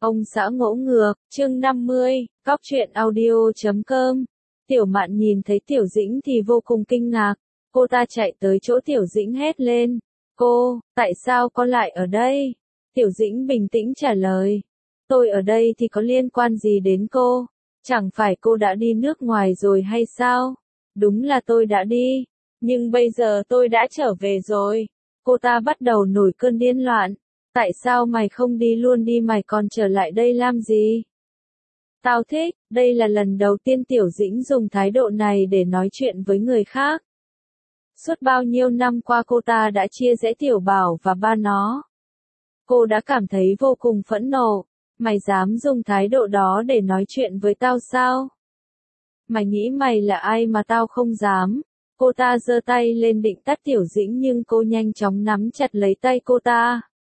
Ông xã ngỗ ngược, chương 50, Góc truyện audio.com. Tiểu Mạn nhìn thấy Tiểu Dĩnh thì vô cùng kinh ngạc. Cô ta chạy tới chỗ Tiểu Dĩnh hét lên. Cô, tại sao con lại ở đây? Tiểu Dĩnh bình tĩnh trả lời. Tôi ở đây thì có liên quan gì đến cô? Chẳng phải cô đã đi nước ngoài rồi hay sao? Đúng là tôi đã đi. Nhưng bây giờ tôi đã trở về rồi. Cô ta bắt đầu nổi cơn điên loạn. Tại sao mày không đi luôn đi, mày còn trở lại đây làm gì? Tao thích, đây là lần đầu tiên Tiểu Dĩnh dùng thái độ này để nói chuyện với người khác. Suốt bao nhiêu năm qua cô ta đã chia rẽ Tiểu Bảo và ba nó. Cô đã cảm thấy vô cùng phẫn nộ. Mày dám dùng thái độ đó để nói chuyện với tao sao? Mày nghĩ mày là ai mà tao không dám? Cô ta giơ tay lên định tát Tiểu Dĩnh nhưng cô nhanh chóng nắm chặt lấy tay cô ta.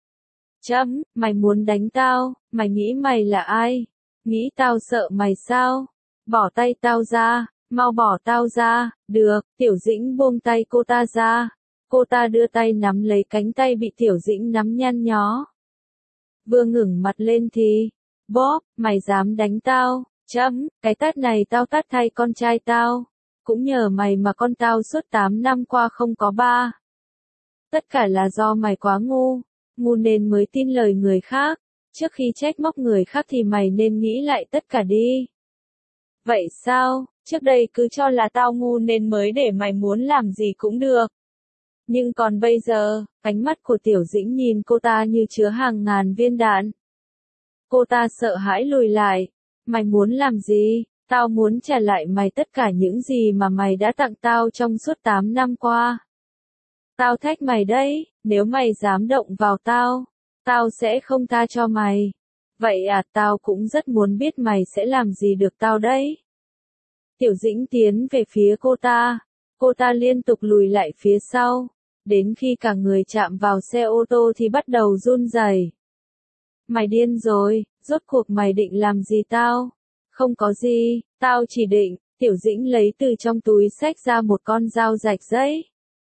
Mày muốn đánh tao, mày nghĩ mày là ai? Nghĩ tao sợ mày sao? Bỏ tay tao ra, mau bỏ tao ra, được, Tiểu Dĩnh buông tay cô ta ra. Cô ta đưa tay nắm lấy cánh tay bị Tiểu Dĩnh nắm nhăn nhó. Vừa ngẩng mặt lên thì, bóp, mày dám đánh tao, cái tát này tao tát thay con trai tao. Cũng nhờ mày mà con tao suốt 8 năm qua không có ba. Tất cả là do mày quá ngu nên mới tin lời người khác. Trước khi trách móc người khác thì mày nên nghĩ lại tất cả đi. Vậy sao, trước đây cứ cho là tao ngu nên mới để mày muốn làm gì cũng được. Nhưng còn bây giờ, ánh mắt của Tiểu Dĩnh nhìn cô ta như chứa hàng ngàn viên đạn. Cô ta sợ hãi lùi lại. Mày muốn làm gì? Tao muốn trả lại mày tất cả những gì mà mày đã tặng tao trong suốt 8 năm qua. Tao thách mày đấy, nếu mày dám động vào tao sẽ không tha cho mày. Vậy à, tao cũng rất muốn biết mày sẽ làm gì được tao đấy. Tiểu Dĩnh tiến về phía cô ta liên tục lùi lại phía sau, đến khi cả người chạm vào xe ô tô thì bắt đầu run rẩy. Mày điên rồi, rốt cuộc mày định làm gì tao? Không có gì, tao chỉ định, Tiểu Dĩnh lấy từ trong túi xách ra một con dao rạch giấy.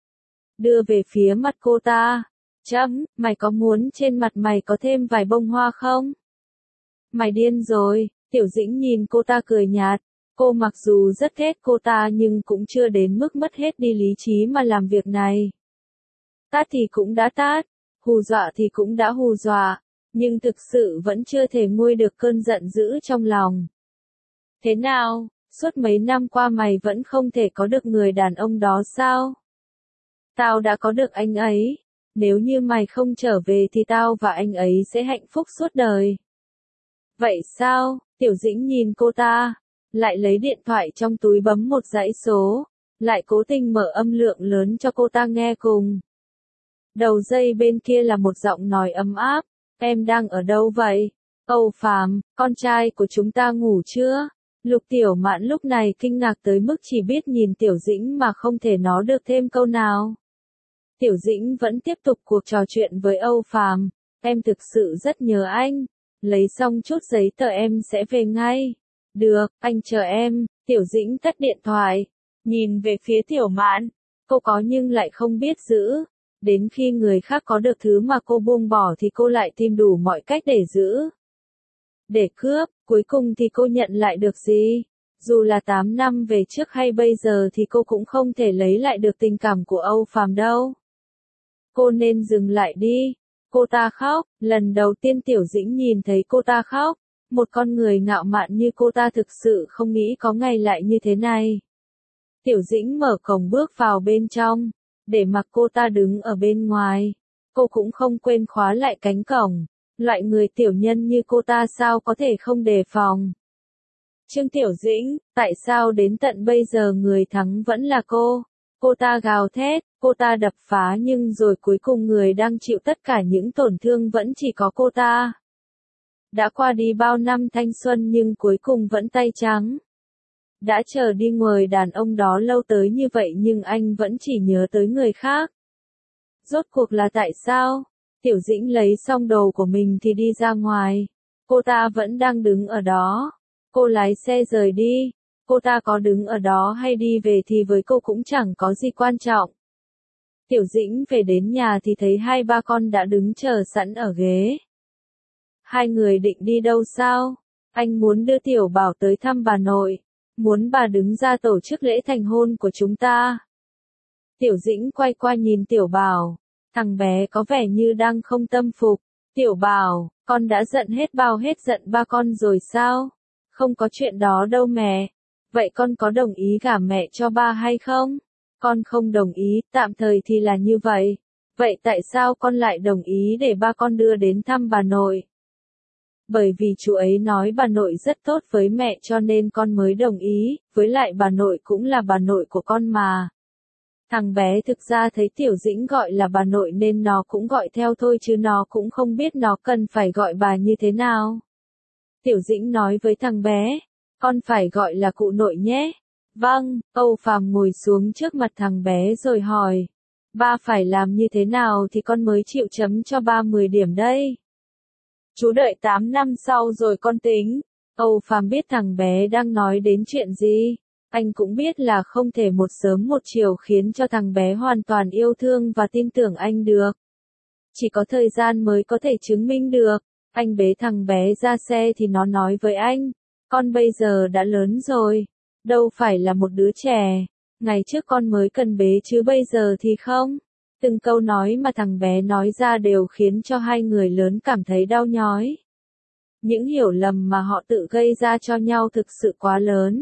Đưa về phía mặt cô ta. Mày có muốn trên mặt mày có thêm vài bông hoa không? Mày điên rồi, Tiểu Dĩnh nhìn cô ta cười nhạt. Cô mặc dù rất ghét cô ta nhưng cũng chưa đến mức mất hết đi lý trí mà làm việc này. Tát thì cũng đã tát, hù dọa thì cũng đã hù dọa, nhưng thực sự vẫn chưa thể nguôi được cơn giận dữ trong lòng. Thế nào, suốt mấy năm qua mày vẫn không thể có được người đàn ông đó sao? Tao đã có được anh ấy. Nếu như mày không trở về thì tao và anh ấy sẽ hạnh phúc suốt đời. Vậy sao? Tiểu Dĩnh nhìn cô ta, lại lấy điện thoại trong túi bấm một dãy số, lại cố tình mở âm lượng lớn cho cô ta nghe cùng. Đầu dây bên kia là một giọng nói ấm áp. Em đang ở đâu vậy? Âu Phàm, con trai của chúng ta ngủ chưa? Lục Tiểu Mạn lúc này kinh ngạc tới mức chỉ biết nhìn Tiểu Dĩnh mà không thể nói được thêm câu nào. Tiểu Dĩnh vẫn tiếp tục cuộc trò chuyện với Âu Phàm. Em thực sự rất nhớ anh. Lấy xong chút giấy tờ em sẽ về ngay. Được, anh chờ em. Tiểu Dĩnh tắt điện thoại. Nhìn về phía Tiểu Mạn. Cô có nhưng lại không biết giữ. Đến khi người khác có được thứ mà cô buông bỏ thì cô lại tìm đủ mọi cách để giữ. Để cướp, cuối cùng thì cô nhận lại được gì? Dù là 8 năm về trước hay bây giờ thì cô cũng không thể lấy lại được tình cảm của Âu Phàm đâu. Cô nên dừng lại đi. Cô ta khóc, lần đầu tiên Tiểu Dĩnh nhìn thấy cô ta khóc. Một con người ngạo mạn như cô ta thực sự không nghĩ có ngày lại như thế này. Tiểu Dĩnh mở cổng bước vào bên trong, để mặc cô ta đứng ở bên ngoài. Cô cũng không quên khóa lại cánh cổng. Loại người tiểu nhân như cô ta sao có thể không đề phòng. Trương Tiểu Dĩnh, tại sao đến tận bây giờ người thắng vẫn là cô? Cô ta gào thét, cô ta đập phá nhưng rồi cuối cùng người đang chịu tất cả những tổn thương vẫn chỉ có cô ta. Đã qua đi bao năm thanh xuân nhưng cuối cùng vẫn tay trắng. Đã chờ đi người đàn ông đó lâu tới như vậy nhưng anh vẫn chỉ nhớ tới người khác. Rốt cuộc là tại sao? Tiểu Dĩnh lấy xong đồ của mình thì đi ra ngoài. Cô ta vẫn đang đứng ở đó. Cô lái xe rời đi. Cô ta có đứng ở đó hay đi về thì với cô cũng chẳng có gì quan trọng. Tiểu Dĩnh về đến nhà thì thấy hai ba con đã đứng chờ sẵn ở ghế. Hai người định đi đâu sao? Anh muốn đưa Tiểu Bảo tới thăm bà nội. Muốn bà đứng ra tổ chức lễ thành hôn của chúng ta. Tiểu Dĩnh quay qua nhìn Tiểu Bảo. Thằng bé có vẻ như đang không tâm phục. Tiểu Bảo, con đã giận hết bao hết giận ba con rồi sao? Không có chuyện đó đâu mẹ. Vậy con có đồng ý gả mẹ cho ba hay không? Con không đồng ý, tạm thời thì là như vậy. Vậy tại sao con lại đồng ý để ba con đưa đến thăm bà nội? Bởi vì chú ấy nói bà nội rất tốt với mẹ cho nên con mới đồng ý, với lại bà nội cũng là bà nội của con mà. Thằng bé thực ra thấy Tiểu Dĩnh gọi là bà nội nên nó cũng gọi theo thôi chứ nó cũng không biết nó cần phải gọi bà như thế nào. Tiểu Dĩnh nói với thằng bé, con phải gọi là cụ nội nhé. Vâng, Âu Phàm ngồi xuống trước mặt thằng bé rồi hỏi, ba phải làm như thế nào thì con mới chịu chấm cho ba 10 điểm đây? Chú đợi 8 năm sau rồi con tính. Âu Phàm biết thằng bé đang nói đến chuyện gì. Anh cũng biết là không thể một sớm một chiều khiến cho thằng bé hoàn toàn yêu thương và tin tưởng anh được. Chỉ có thời gian mới có thể chứng minh được. Anh bế thằng bé ra xe thì nó nói với anh, con bây giờ đã lớn rồi, đâu phải là một đứa trẻ. Ngày trước con mới cần bế chứ bây giờ thì không. Từng câu nói mà thằng bé nói ra đều khiến cho hai người lớn cảm thấy đau nhói. Những hiểu lầm mà họ tự gây ra cho nhau thực sự quá lớn.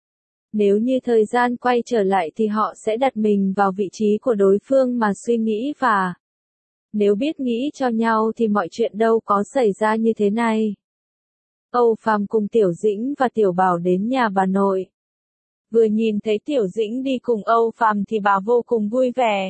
Nếu như thời gian quay trở lại thì họ sẽ đặt mình vào vị trí của đối phương mà suy nghĩ và nếu biết nghĩ cho nhau thì mọi chuyện đâu có xảy ra như thế này. Âu Phàm cùng Tiểu Dĩnh và Tiểu Bảo đến nhà bà nội. Vừa nhìn thấy Tiểu Dĩnh đi cùng Âu Phàm thì bà vô cùng vui vẻ.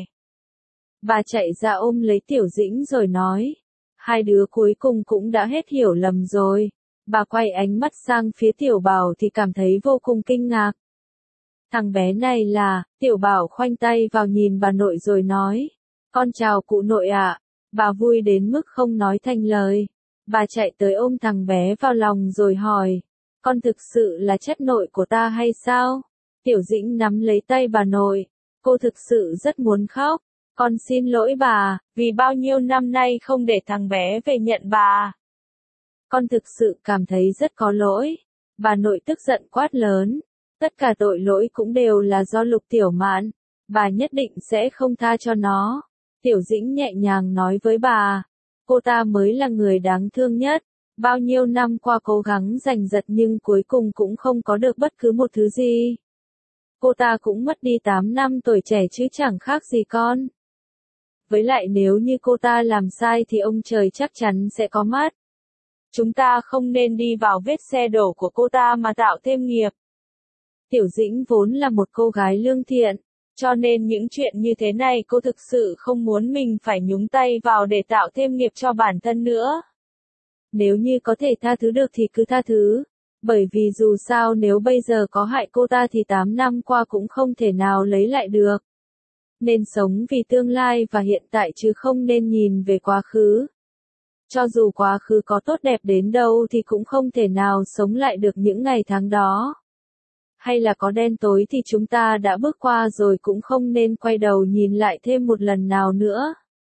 Bà chạy ra ôm lấy Tiểu Dĩnh rồi nói, hai đứa cuối cùng cũng đã hết hiểu lầm rồi. Bà quay ánh mắt sang phía Tiểu Bảo thì cảm thấy vô cùng kinh ngạc. Thằng bé này là, Tiểu Bảo khoanh tay vào nhìn bà nội rồi nói, con chào cụ nội ạ. Bà vui đến mức không nói thành lời. Bà chạy tới ôm thằng bé vào lòng rồi hỏi, con thực sự là chất nội của ta hay sao? Tiểu Dĩnh nắm lấy tay bà nội, cô thực sự rất muốn khóc. Con xin lỗi bà, vì bao nhiêu năm nay không để thằng bé về nhận bà. Con thực sự cảm thấy rất có lỗi. Bà nội tức giận quát lớn. Tất cả tội lỗi cũng đều là do Lục Tiểu Mạn. Bà nhất định sẽ không tha cho nó. Tiểu Dĩnh nhẹ nhàng nói với bà. Cô ta mới là người đáng thương nhất. Bao nhiêu năm qua cố gắng giành giật nhưng cuối cùng cũng không có được bất cứ một thứ gì. Cô ta cũng mất đi 8 năm tuổi trẻ chứ chẳng khác gì con. Với lại nếu như cô ta làm sai thì ông trời chắc chắn sẽ có mắt. Chúng ta không nên đi vào vết xe đổ của cô ta mà tạo thêm nghiệp. Tiểu Dĩnh vốn là một cô gái lương thiện, cho nên những chuyện như thế này cô thực sự không muốn mình phải nhúng tay vào để tạo thêm nghiệp cho bản thân nữa. Nếu như có thể tha thứ được thì cứ tha thứ, bởi vì dù sao nếu bây giờ có hại cô ta thì 8 năm qua cũng không thể nào lấy lại được. Nên sống vì tương lai và hiện tại chứ không nên nhìn về quá khứ. Cho dù quá khứ có tốt đẹp đến đâu thì cũng không thể nào sống lại được những ngày tháng đó. Hay là có đen tối thì chúng ta đã bước qua rồi cũng không nên quay đầu nhìn lại thêm một lần nào nữa.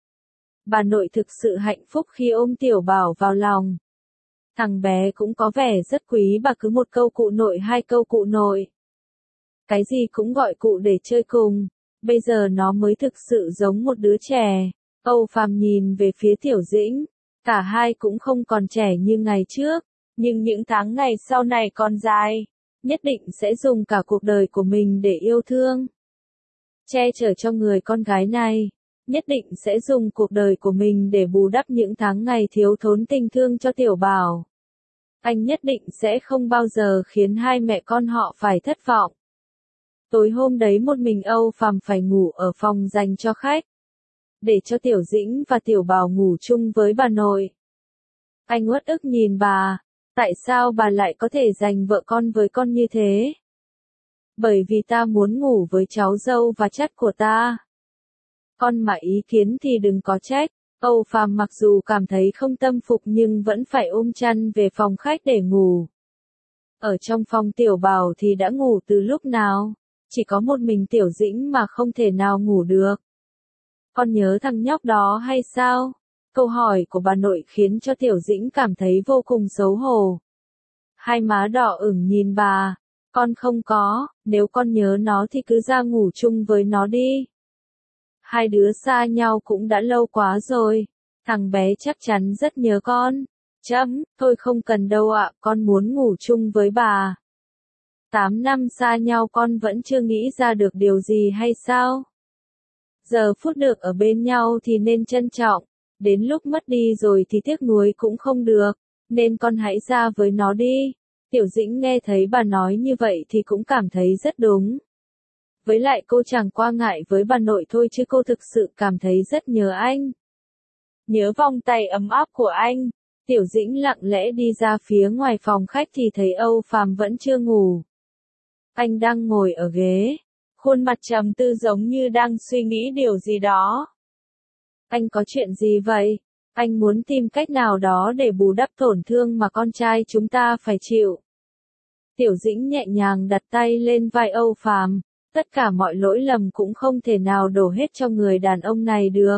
Bà nội thực sự hạnh phúc khi ôm Tiểu Bảo vào lòng. Thằng bé cũng có vẻ rất quý bà cứ một câu cụ nội hai câu cụ nội. Cái gì cũng gọi cụ để chơi cùng. Bây giờ nó mới thực sự giống một đứa trẻ. Âu Phàm nhìn về phía Tiểu Dĩnh. Cả hai cũng không còn trẻ như ngày trước. Nhưng những tháng ngày sau này còn dài. Nhất định sẽ dùng cả cuộc đời của mình để yêu thương. Che chở cho người con gái này. Nhất định sẽ dùng cuộc đời của mình để bù đắp những tháng ngày thiếu thốn tình thương cho Tiểu Bảo. Anh nhất định sẽ không bao giờ khiến hai mẹ con họ phải thất vọng. Tối hôm đấy một mình Âu Phàm phải ngủ ở phòng dành cho khách. Để cho Tiểu Dĩnh và Tiểu Bảo ngủ chung với bà nội. Anh uất ức nhìn bà. Tại sao bà lại có thể giành vợ con với con như thế? Bởi vì ta muốn ngủ với cháu dâu và chắt của ta. Con mà ý kiến thì đừng có trách. Âu Phàm mặc dù cảm thấy không tâm phục nhưng vẫn phải ôm chăn về phòng khách để ngủ. Ở trong phòng Tiểu Bảo thì đã ngủ từ lúc nào? Chỉ có một mình Tiểu Dĩnh mà không thể nào ngủ được. Con nhớ thằng nhóc đó hay sao? Câu hỏi của bà nội khiến cho Tiểu Dĩnh cảm thấy vô cùng xấu hổ. Hai má đỏ ửng nhìn bà. Con không có, nếu con nhớ nó thì cứ ra ngủ chung với nó đi. Hai đứa xa nhau cũng đã lâu quá rồi. Thằng bé chắc chắn rất nhớ con. Thôi không cần đâu ạ, con muốn ngủ chung với bà. 8 năm xa nhau con vẫn chưa nghĩ ra được điều gì hay sao? Giờ phút được ở bên nhau thì nên trân trọng, đến lúc mất đi rồi thì tiếc nuối cũng không được, nên con hãy ra với nó đi. Tiểu Dĩnh nghe thấy bà nói như vậy thì cũng cảm thấy rất đúng. Với lại cô chẳng qua ngại với bà nội thôi chứ cô thực sự cảm thấy rất nhớ anh. Nhớ vòng tay ấm áp của anh. Tiểu Dĩnh lặng lẽ đi ra phía ngoài phòng khách thì thấy Âu Phàm vẫn chưa ngủ. Anh đang ngồi ở ghế, khuôn mặt trầm tư giống như đang suy nghĩ điều gì đó. Anh có chuyện gì vậy? Anh muốn tìm cách nào đó để bù đắp tổn thương mà con trai chúng ta phải chịu. Tiểu Dĩnh nhẹ nhàng đặt tay lên vai Âu Phàm, tất cả mọi lỗi lầm cũng không thể nào đổ hết cho người đàn ông này được.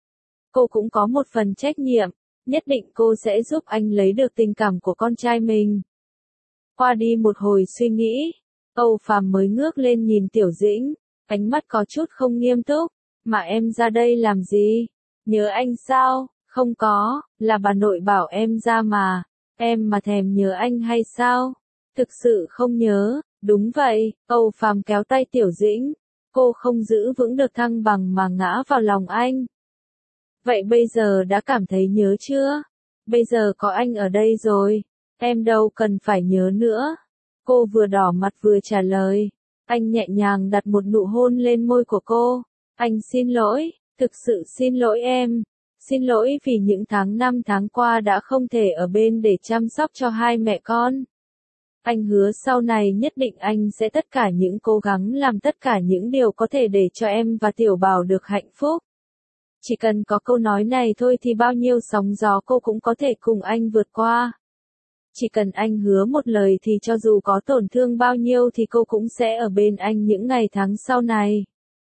Cô cũng có một phần trách nhiệm, nhất định cô sẽ giúp anh lấy được tình cảm của con trai mình. Qua đi một hồi suy nghĩ, Âu Phàm mới ngước lên nhìn Tiểu Dĩnh, ánh mắt có chút không nghiêm túc, mà em ra đây làm gì? Nhớ anh sao? Không có, là bà nội bảo em ra mà, em mà thèm nhớ anh hay sao? Thực sự không nhớ, đúng vậy, Âu Phàm kéo tay Tiểu Dĩnh, cô không giữ vững được thăng bằng mà ngã vào lòng anh. Vậy bây giờ đã cảm thấy nhớ chưa? Bây giờ có anh ở đây rồi, em đâu cần phải nhớ nữa. Cô vừa đỏ mặt vừa trả lời. Anh nhẹ nhàng đặt một nụ hôn lên môi của cô. Anh xin lỗi, thực sự xin lỗi em. Xin lỗi vì những năm tháng qua đã không thể ở bên để chăm sóc cho hai mẹ con. Anh hứa sau này nhất định anh sẽ tất cả những cố gắng làm tất cả những điều có thể để cho em và Tiểu Bảo được hạnh phúc. Chỉ cần có câu nói này thôi thì bao nhiêu sóng gió cô cũng có thể cùng anh vượt qua. Chỉ cần anh hứa một lời thì cho dù có tổn thương bao nhiêu thì cô cũng sẽ ở bên anh những ngày tháng sau này.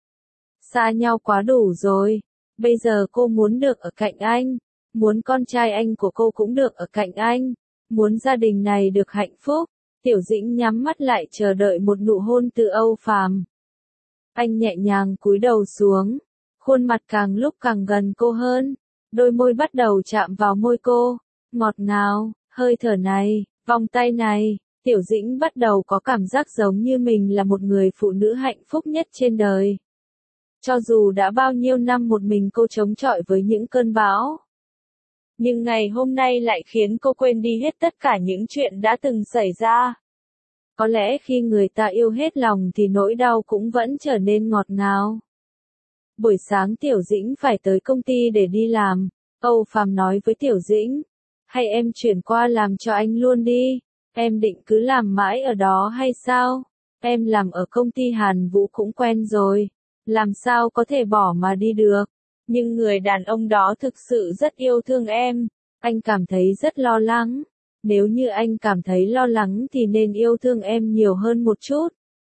Xa nhau quá đủ rồi. Bây giờ cô muốn được ở cạnh anh. Muốn con trai anh của cô cũng được ở cạnh anh. Muốn gia đình này được hạnh phúc. Tiểu Dĩnh nhắm mắt lại chờ đợi một nụ hôn từ Âu Phàm. Anh nhẹ nhàng cúi đầu xuống. Khuôn mặt càng lúc càng gần cô hơn. Đôi môi bắt đầu chạm vào môi cô. Ngọt ngào, hơi thở này, vòng tay này. Tiểu Dĩnh bắt đầu có cảm giác giống như mình là một người phụ nữ hạnh phúc nhất trên đời. Cho dù đã bao nhiêu năm một mình cô chống chọi với những cơn bão. Nhưng ngày hôm nay lại khiến cô quên đi hết tất cả những chuyện đã từng xảy ra. Có lẽ khi người ta yêu hết lòng thì nỗi đau cũng vẫn trở nên ngọt ngào. Buổi sáng Tiểu Dĩnh phải tới công ty để đi làm. Âu Phàm nói với Tiểu Dĩnh. Hay em chuyển qua làm cho anh luôn đi. Em định cứ làm mãi ở đó hay sao? Em làm ở công ty Hàn Vũ cũng quen rồi. Làm sao có thể bỏ mà đi được. Nhưng người đàn ông đó thực sự rất yêu thương em. Anh cảm thấy rất lo lắng. Nếu như anh cảm thấy lo lắng thì nên yêu thương em nhiều hơn một chút.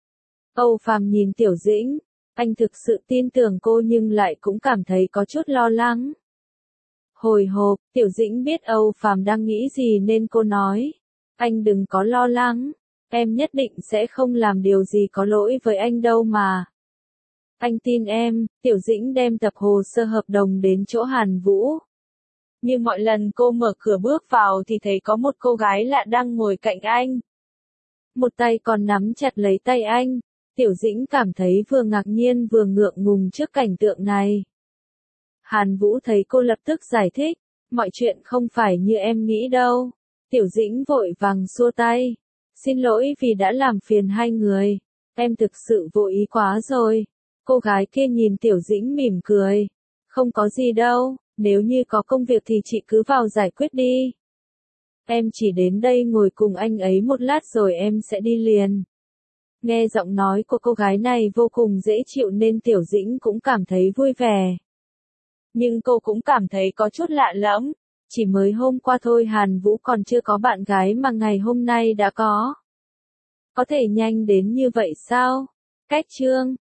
Âu Phàm nhìn Tiểu Dĩnh. Anh thực sự tin tưởng cô nhưng lại cũng cảm thấy có chút lo lắng. Hồi hộp, Tiểu Dĩnh biết Âu Phàm đang nghĩ gì nên cô nói. Anh đừng có lo lắng. Em nhất định sẽ không làm điều gì có lỗi với anh đâu mà. Anh tin em. Tiểu Dĩnh đem tập hồ sơ hợp đồng đến chỗ Hàn Vũ. Như mọi lần cô mở cửa bước vào thì thấy có một cô gái lạ đang ngồi cạnh anh. Một tay còn nắm chặt lấy tay anh. Tiểu Dĩnh cảm thấy vừa ngạc nhiên vừa ngượng ngùng trước cảnh tượng này. Hàn Vũ thấy cô lập tức giải thích. Mọi chuyện không phải như em nghĩ đâu. Tiểu Dĩnh vội vàng xua tay. Xin lỗi vì đã làm phiền hai người. Em thực sự vô ý quá rồi. Cô gái kia nhìn Tiểu Dĩnh mỉm cười. Không có gì đâu, nếu như có công việc thì chị cứ vào giải quyết đi. Em chỉ đến đây ngồi cùng anh ấy một lát rồi em sẽ đi liền. Nghe giọng nói của cô gái này vô cùng dễ chịu nên Tiểu Dĩnh cũng cảm thấy vui vẻ. Nhưng cô cũng cảm thấy có chút lạ lẫm. Chỉ mới hôm qua thôi Hàn Vũ còn chưa có bạn gái mà ngày hôm nay đã có. Có thể nhanh đến như vậy sao? Cách chương